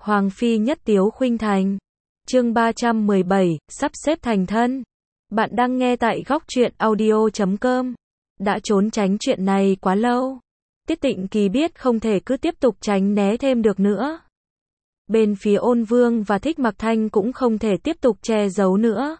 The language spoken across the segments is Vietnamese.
Hoàng phi nhất tiếu khuynh thành. Chương 317, sắp xếp thành thân. Bạn đang nghe tại góc truyện audio.com. Đã trốn tránh chuyện này quá lâu. Tiết Tịnh Kỳ biết không thể cứ tiếp tục tránh né thêm được nữa. Bên phía Ôn Vương và Thích Mặc Thanh cũng không thể tiếp tục che giấu nữa.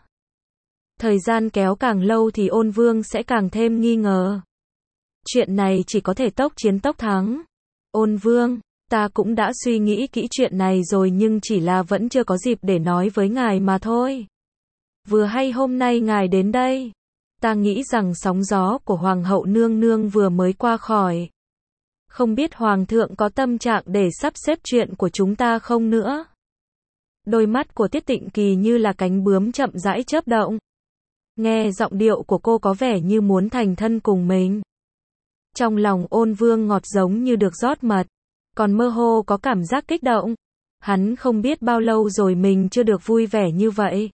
Thời gian kéo càng lâu thì Ôn Vương sẽ càng thêm nghi ngờ. Chuyện này chỉ có thể tốc chiến tốc thắng. Ôn Vương, ta cũng đã suy nghĩ kỹ chuyện này rồi nhưng chỉ là vẫn chưa có dịp để nói với ngài mà thôi. Vừa hay hôm nay ngài đến đây, ta nghĩ rằng sóng gió của Hoàng hậu nương nương vừa mới qua khỏi. Không biết Hoàng thượng có tâm trạng để sắp xếp chuyện của chúng ta không nữa. Đôi mắt của Tiết Tịnh Kỳ như là cánh bướm chậm rãi chớp động. Nghe giọng điệu của cô có vẻ như muốn thành thân cùng mình. Trong lòng Ôn Vương ngọt giống như được rót mật, còn mơ hồ có cảm giác kích động. Hắn không biết bao lâu rồi mình chưa được vui vẻ như vậy.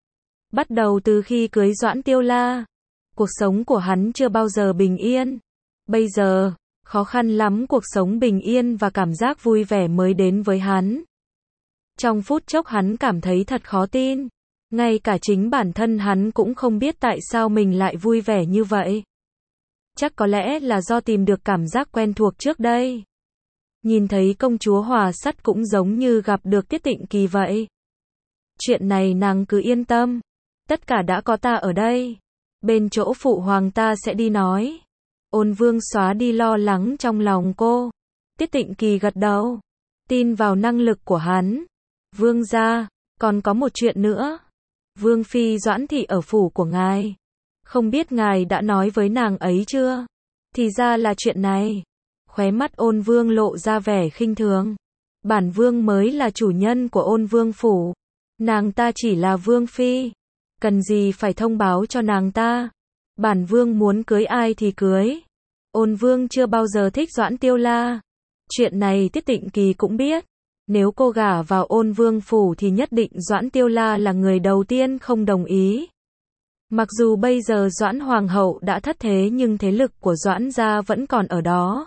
Bắt đầu từ khi cưới Doãn Tiêu La, cuộc sống của hắn chưa bao giờ bình yên. Bây giờ, khó khăn lắm cuộc sống bình yên và cảm giác vui vẻ mới đến với hắn. Trong phút chốc hắn cảm thấy thật khó tin. Ngay cả chính bản thân hắn cũng không biết tại sao mình lại vui vẻ như vậy. Chắc có lẽ là do tìm được cảm giác quen thuộc trước đây. Nhìn thấy công chúa Hòa Sắt cũng giống như gặp được Tiết Tịnh Kỳ vậy. Chuyện này nàng cứ yên tâm. Tất cả đã có ta ở đây. Bên chỗ phụ hoàng ta sẽ đi nói. Ôn Vương xóa đi lo lắng trong lòng cô. Tiết Tịnh Kỳ gật đầu. Tin vào năng lực của hắn. Vương gia, còn có một chuyện nữa. Vương phi Doãn thị ở phủ của ngài. Không biết ngài đã nói với nàng ấy chưa? Thì ra là chuyện này. Khóe mắt Ôn Vương lộ ra vẻ khinh thường. Bản vương mới là chủ nhân của Ôn Vương phủ. Nàng ta chỉ là vương phi. Cần gì phải thông báo cho nàng ta? Bản vương muốn cưới ai thì cưới. Ôn Vương chưa bao giờ thích Doãn Tiêu La. Chuyện này Tiết Tịnh Kỳ cũng biết. Nếu cô gả vào Ôn Vương phủ thì nhất định Doãn Tiêu La là người đầu tiên không đồng ý. Mặc dù bây giờ Doãn Hoàng hậu đã thất thế nhưng thế lực của Doãn gia vẫn còn ở đó.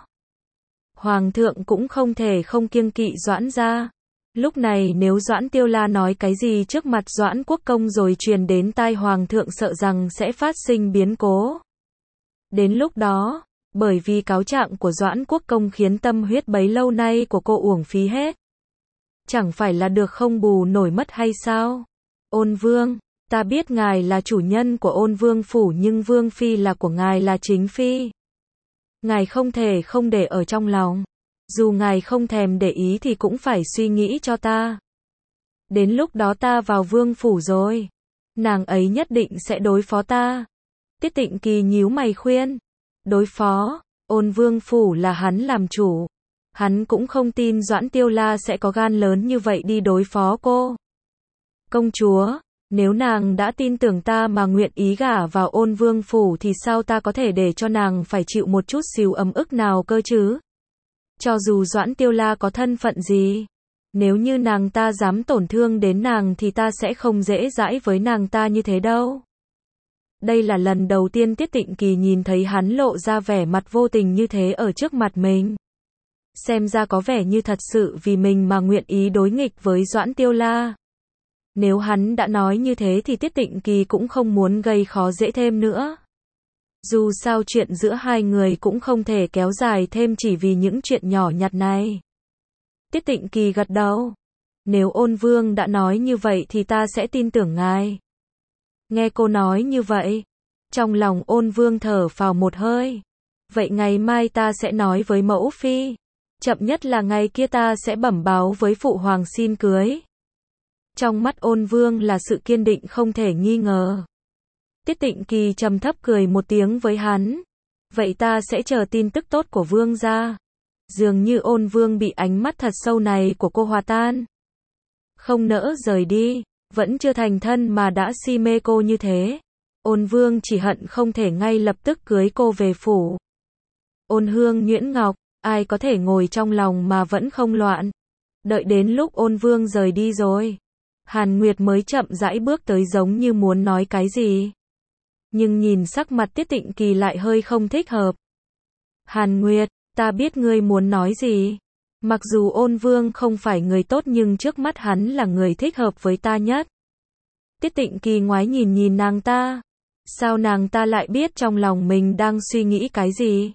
Hoàng thượng cũng không thể không kiêng kỵ Doãn gia. Lúc này nếu Doãn Tiêu La nói cái gì trước mặt Doãn Quốc Công rồi truyền đến tai Hoàng thượng sợ rằng sẽ phát sinh biến cố. Đến lúc đó, bởi vì cáo trạng của Doãn Quốc Công khiến tâm huyết bấy lâu nay của cô uổng phí hết. Chẳng phải là được không bù nổi mất hay sao? Ôn Vương, ta biết ngài là chủ nhân của Ôn Vương phủ nhưng Vương phi là của ngài là chính phi. Ngài không thể không để ở trong lòng. Dù ngài không thèm để ý thì cũng phải suy nghĩ cho ta. Đến lúc đó ta vào Vương phủ rồi, nàng ấy nhất định sẽ đối phó ta. Tiết Tịnh Kỳ nhíu mày khuyên. Đối phó, Ôn Vương phủ là hắn làm chủ. Hắn cũng không tin Doãn Tiêu La sẽ có gan lớn như vậy đi đối phó cô. Công chúa, nếu nàng đã tin tưởng ta mà nguyện ý gả vào Ôn Vương phủ thì sao ta có thể để cho nàng phải chịu một chút xíu ấm ức nào cơ chứ? Cho dù Doãn Tiêu La có thân phận gì, nếu như nàng ta dám tổn thương đến nàng thì ta sẽ không dễ dãi với nàng ta như thế đâu. Đây là lần đầu tiên Tiết Tịnh Kỳ nhìn thấy hắn lộ ra vẻ mặt vô tình như thế ở trước mặt mình. Xem ra có vẻ như thật sự vì mình mà nguyện ý đối nghịch với Doãn Tiêu La. Nếu hắn đã nói như thế thì Tiết Tịnh Kỳ cũng không muốn gây khó dễ thêm nữa. Dù sao chuyện giữa hai người cũng không thể kéo dài thêm chỉ vì những chuyện nhỏ nhặt này. Tiết Tịnh Kỳ gật đầu. Nếu Ôn Vương đã nói như vậy thì ta sẽ tin tưởng ngài. Nghe cô nói như vậy, trong lòng Ôn Vương thở phào một hơi. Vậy ngày mai ta sẽ nói với mẫu phi. Chậm nhất là ngày kia ta sẽ bẩm báo với phụ hoàng xin cưới. Trong mắt Ôn Vương là sự kiên định không thể nghi ngờ. Tiết Tịnh Kỳ trầm thấp cười một tiếng với hắn. Vậy ta sẽ chờ tin tức tốt của Vương gia. Dường như Ôn Vương bị ánh mắt thật sâu này của cô hòa tan. Không nỡ rời đi, vẫn chưa thành thân mà đã si mê cô như thế. Ôn Vương chỉ hận không thể ngay lập tức cưới cô về phủ. Ôn Hương nhuyễn ngọc, ai có thể ngồi trong lòng mà vẫn không loạn. Đợi đến lúc Ôn Vương rời đi rồi, Hàn Nguyệt mới chậm rãi bước tới giống như muốn nói cái gì. Nhưng nhìn sắc mặt Tiết Tịnh Kỳ lại hơi không thích hợp. Hàn Nguyệt, ta biết ngươi muốn nói gì. Mặc dù Ôn Vương không phải người tốt nhưng trước mắt hắn là người thích hợp với ta nhất. Tiết Tịnh Kỳ ngoái nhìn nhìn nàng ta. Sao nàng ta lại biết trong lòng mình đang suy nghĩ cái gì?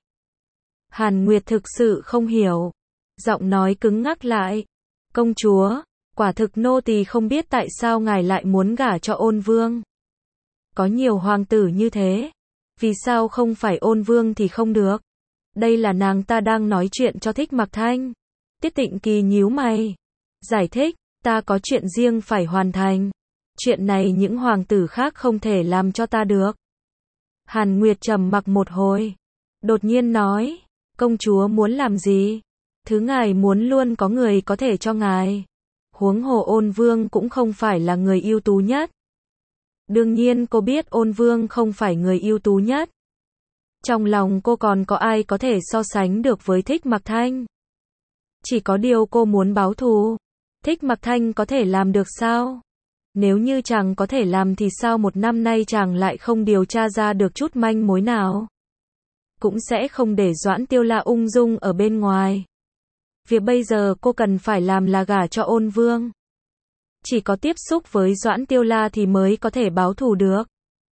Hàn Nguyệt thực sự không hiểu. Giọng nói cứng ngắc lại. Công chúa, quả thực nô tỳ không biết tại sao ngài lại muốn gả cho Ôn Vương. Có nhiều hoàng tử như thế. Vì sao không phải Ôn Vương thì không được? Đây là nàng ta đang nói chuyện cho Thích Mặc Thanh. Tiết Tịnh Kỳ nhíu mày. Giải thích, ta có chuyện riêng phải hoàn thành. Chuyện này những hoàng tử khác không thể làm cho ta được. Hàn Nguyệt trầm mặc một hồi. Đột nhiên nói, công chúa muốn làm gì? Thứ ngài muốn luôn có người có thể cho ngài. Huống hồ Ôn Vương cũng không phải là người ưu tú nhất. Đương nhiên cô biết Ôn Vương không phải người ưu tú nhất. Trong lòng cô còn có ai có thể so sánh được với Thích Mặc Thanh? Chỉ có điều cô muốn báo thù. Thích Mặc Thanh có thể làm được sao? Nếu như chàng có thể làm thì sao một năm nay chàng lại không điều tra ra được chút manh mối nào? Cũng sẽ không để Doãn Tiêu La ung dung ở bên ngoài. Việc bây giờ cô cần phải làm là gả cho Ôn Vương. Chỉ có tiếp xúc với Doãn Tiêu La thì mới có thể báo thù được.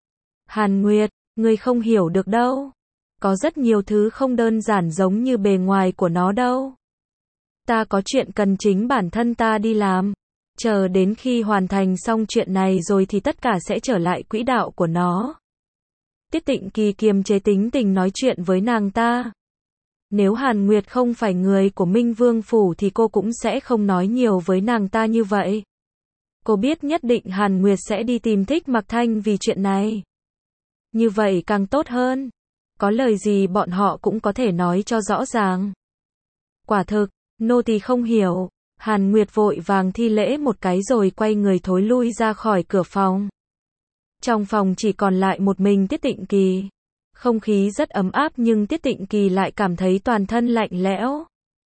Hàn Nguyệt, ngươi không hiểu được đâu. Có rất nhiều thứ không đơn giản giống như bề ngoài của nó đâu. Ta có chuyện cần chính bản thân ta đi làm. Chờ đến khi hoàn thành xong chuyện này rồi thì tất cả sẽ trở lại quỹ đạo của nó. Tiết Tịnh Kỳ kiềm chế tính tình nói chuyện với nàng ta. Nếu Hàn Nguyệt không phải người của Minh Vương Phủ thì cô cũng sẽ không nói nhiều với nàng ta như vậy. Cô biết nhất định Hàn Nguyệt sẽ đi tìm Thích Mặc Thanh vì chuyện này. Như vậy càng tốt hơn. Có lời gì bọn họ cũng có thể nói cho rõ ràng. Quả thực, nô tỳ không hiểu. Hàn Nguyệt vội vàng thi lễ một cái rồi quay người thối lui ra khỏi cửa phòng. Trong phòng chỉ còn lại một mình Tiết Tịnh Kỳ. Không khí rất ấm áp nhưng Tiết Tịnh Kỳ lại cảm thấy toàn thân lạnh lẽo.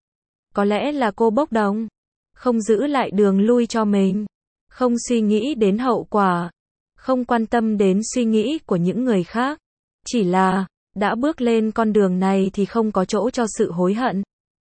Có lẽ là cô bốc đồng. Không giữ lại đường lui cho mình. Không suy nghĩ đến hậu quả. Không quan tâm đến suy nghĩ của những người khác. Chỉ là, đã bước lên con đường này thì không có chỗ cho sự hối hận.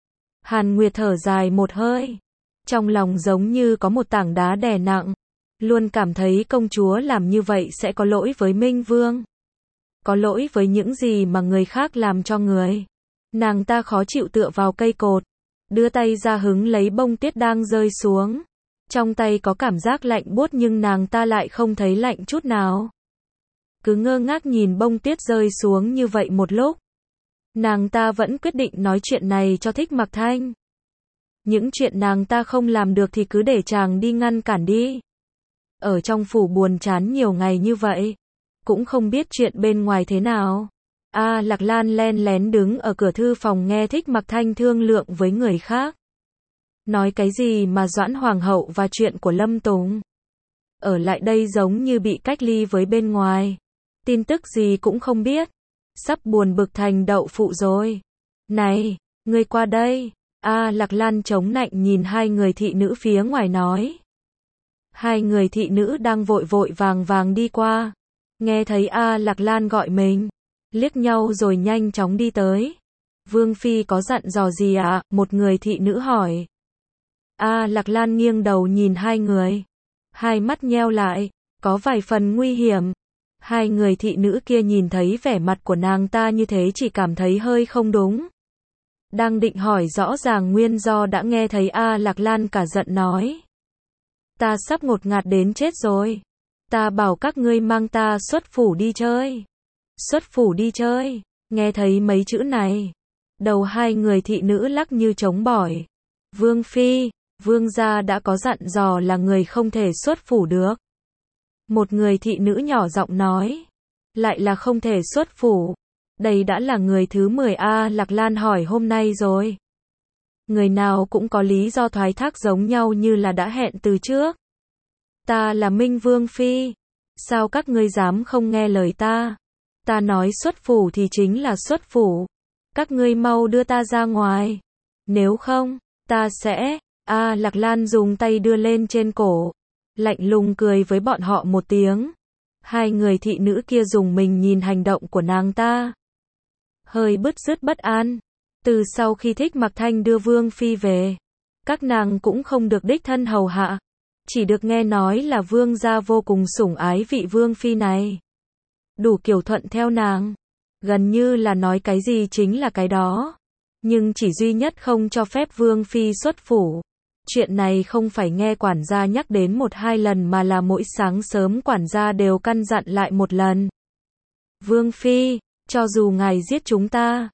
Hàn Nguyệt thở dài một hơi. Trong lòng giống như có một tảng đá đè nặng. Luôn cảm thấy công chúa làm như vậy sẽ có lỗi với Minh Vương. Có lỗi với những gì mà người khác làm cho người. Nàng ta khó chịu tựa vào cây cột. Đưa tay ra hứng lấy bông tuyết đang rơi xuống. Trong tay có cảm giác lạnh buốt nhưng nàng ta lại không thấy lạnh chút nào. Cứ ngơ ngác nhìn bông tuyết rơi xuống như vậy một lúc. Nàng ta vẫn quyết định nói chuyện này cho Thích Mặc Thanh. Những chuyện nàng ta không làm được thì cứ để chàng đi ngăn cản đi. Ở trong phủ buồn chán nhiều ngày như vậy. Cũng không biết chuyện bên ngoài thế nào. Lạc Lan len lén đứng ở cửa thư phòng nghe Thích Mặc Thanh thương lượng với người khác. Nói cái gì mà Doãn Hoàng hậu và chuyện của Lâm Tùng. Ở lại đây giống như bị cách ly với bên ngoài. Tin tức gì cũng không biết. Sắp buồn bực thành đậu phụ rồi. Này, ngươi qua đây. Lạc Lan chống nạnh nhìn hai người thị nữ phía ngoài nói. Hai người thị nữ đang vội vội vàng vàng đi qua. Nghe thấy Lạc Lan gọi mình. Liếc nhau rồi nhanh chóng đi tới. Vương Phi có dặn dò gì ạ? Một người thị nữ hỏi. Lạc Lan nghiêng đầu nhìn hai người. Hai mắt nheo lại. Có vài phần nguy hiểm. Hai người thị nữ kia nhìn thấy vẻ mặt của nàng ta như thế chỉ cảm thấy hơi không đúng. Đang định hỏi rõ ràng nguyên do đã nghe thấy Lạc Lan cả giận nói. Ta sắp ngột ngạt đến chết rồi. Ta bảo các ngươi mang ta xuất phủ đi chơi. Xuất phủ đi chơi. Nghe thấy mấy chữ này. Đầu hai người thị nữ lắc như trống bỏi. Vương Phi, Vương gia đã có dặn dò là người không thể xuất phủ được. Một người thị nữ nhỏ giọng nói. Lại là không thể xuất phủ. Đây đã là người thứ 10 Lạc Lan hỏi hôm nay rồi. Người nào cũng có lý do thoái thác giống nhau như là đã hẹn từ trước. Ta là Minh Vương Phi. Sao các ngươi dám không nghe lời ta? Ta nói xuất phủ thì chính là xuất phủ. Các ngươi mau đưa ta ra ngoài. Nếu không, ta sẽ... Lạc Lan dùng tay đưa lên trên cổ. Lạnh lùng cười với bọn họ một tiếng. Hai người thị nữ kia dùng mình nhìn hành động của nàng ta. Hơi bứt rứt bất an. Từ sau khi Thích Mặc Thanh đưa Vương Phi về, Các nàng cũng không được đích thân hầu hạ, chỉ được nghe nói là vương gia vô cùng sủng ái vị vương phi này. Đủ kiểu thuận theo nàng, gần như là nói cái gì chính là cái đó. Nhưng chỉ duy nhất không cho phép vương phi xuất phủ. Chuyện này không phải nghe quản gia nhắc đến 1-2 lần mà là mỗi sáng sớm quản gia đều căn dặn lại một lần. Vương phi, cho dù ngài giết chúng ta,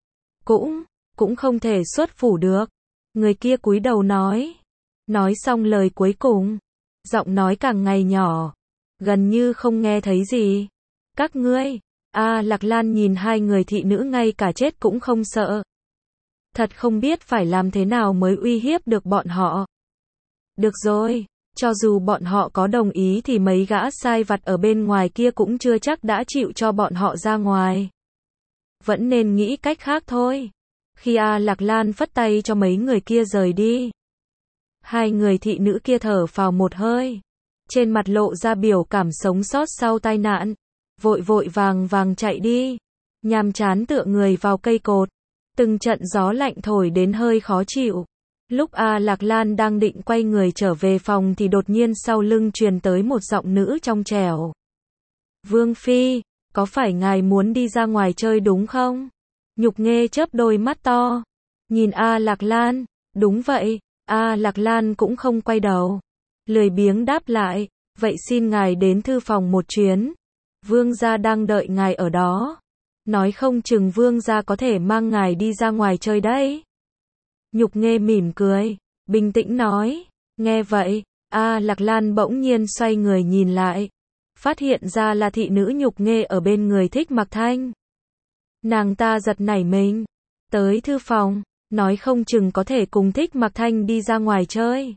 cũng không thể xuất phủ được. Người kia cúi đầu nói. Nói xong lời cuối cùng, giọng nói càng ngày nhỏ, gần như không nghe thấy gì. Các ngươi, Lạc Lan nhìn hai người thị nữ ngay cả chết cũng không sợ. Thật không biết phải làm thế nào mới uy hiếp được bọn họ. Được rồi, cho dù bọn họ có đồng ý thì mấy gã sai vặt ở bên ngoài kia cũng chưa chắc đã chịu cho bọn họ ra ngoài. Vẫn nên nghĩ cách khác thôi. Khi Lạc Lan phất tay cho mấy người kia rời đi, hai người thị nữ kia thở phào một hơi, trên mặt lộ ra biểu cảm sống sót sau tai nạn, vội vàng chạy đi, nhàm chán tựa người vào cây cột, từng trận gió lạnh thổi đến hơi khó chịu. Lúc Lạc Lan đang định quay người trở về phòng thì đột nhiên sau lưng truyền tới một giọng nữ trong trẻo. Vương phi, có phải ngài muốn đi ra ngoài chơi đúng không? Nhục Nghê chớp đôi mắt to, nhìn Lạc Lan. Đúng vậy. Lạc Lan cũng không quay đầu, lười biếng đáp lại, vậy xin ngài đến thư phòng một chuyến. Vương gia đang đợi ngài ở đó. Nói không chừng vương gia có thể mang ngài đi ra ngoài chơi đấy. Nhục Nghê mỉm cười, bình tĩnh nói. Nghe vậy, Lạc Lan bỗng nhiên xoay người nhìn lại, phát hiện ra là thị nữ Nhục Nghê ở bên người Thích Mặc Thanh. Nàng ta giật nảy mình, tới thư phòng, nói không chừng có thể cùng Thích Mặc Thanh đi ra ngoài chơi.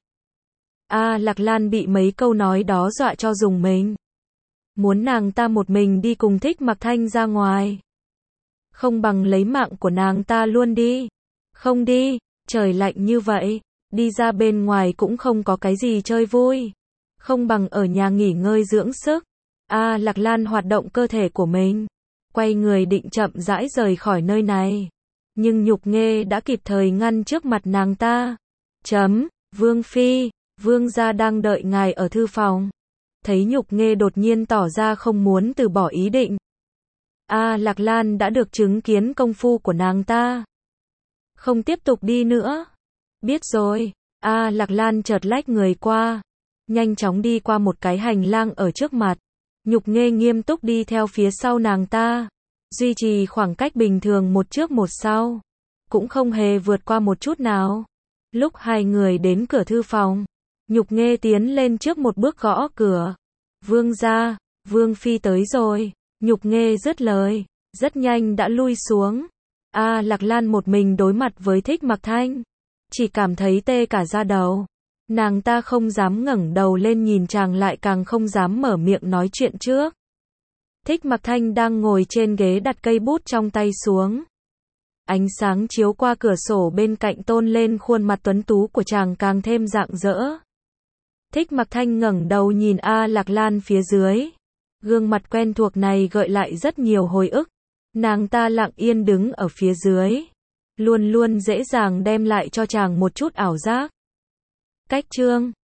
Lạc Lan bị mấy câu nói đó dọa cho rùng mình. Muốn nàng ta một mình đi cùng Thích Mặc Thanh ra ngoài, không bằng lấy mạng của nàng ta luôn đi. Không đi, trời lạnh như vậy, đi ra bên ngoài cũng không có cái gì chơi vui. Không bằng ở nhà nghỉ ngơi dưỡng sức. Lạc Lan hoạt động cơ thể của mình, quay người định chậm rãi rời khỏi nơi này. Nhưng Nhục Nghê đã kịp thời ngăn trước mặt nàng ta. Vương phi, vương gia đang đợi ngài ở thư phòng. Thấy Nhục Nghê đột nhiên tỏ ra không muốn từ bỏ ý định, Lạc Lan đã được chứng kiến công phu của nàng ta. Không tiếp tục đi nữa. Biết rồi. Lạc Lan chợt lách người qua, nhanh chóng đi qua một cái hành lang ở trước mặt. Nhục Nghê nghiêm túc đi theo phía sau nàng ta, duy trì khoảng cách bình thường một trước một sau, cũng không hề vượt qua một chút nào. Lúc hai người đến cửa thư phòng, Nhục Nghê tiến lên trước một bước gõ cửa. Vương gia, vương phi tới rồi. Nhục Nghê dứt lời, rất nhanh đã lui xuống. Lạc Lan một mình đối mặt với Thích Mặc Thanh, chỉ cảm thấy tê cả da đầu. Nàng ta không dám ngẩng đầu lên nhìn chàng, lại càng không dám mở miệng nói chuyện trước. Thích Mặc Thanh đang ngồi trên ghế đặt cây bút trong tay xuống. Ánh sáng chiếu qua cửa sổ bên cạnh tôn lên khuôn mặt tuấn tú của chàng càng thêm rạng rỡ. Thích Mặc Thanh ngẩng đầu nhìn Lạc Lan phía dưới. Gương mặt quen thuộc này gợi lại rất nhiều hồi ức. Nàng ta lặng yên đứng ở phía dưới, luôn luôn dễ dàng đem lại cho chàng một chút ảo giác. Cách chương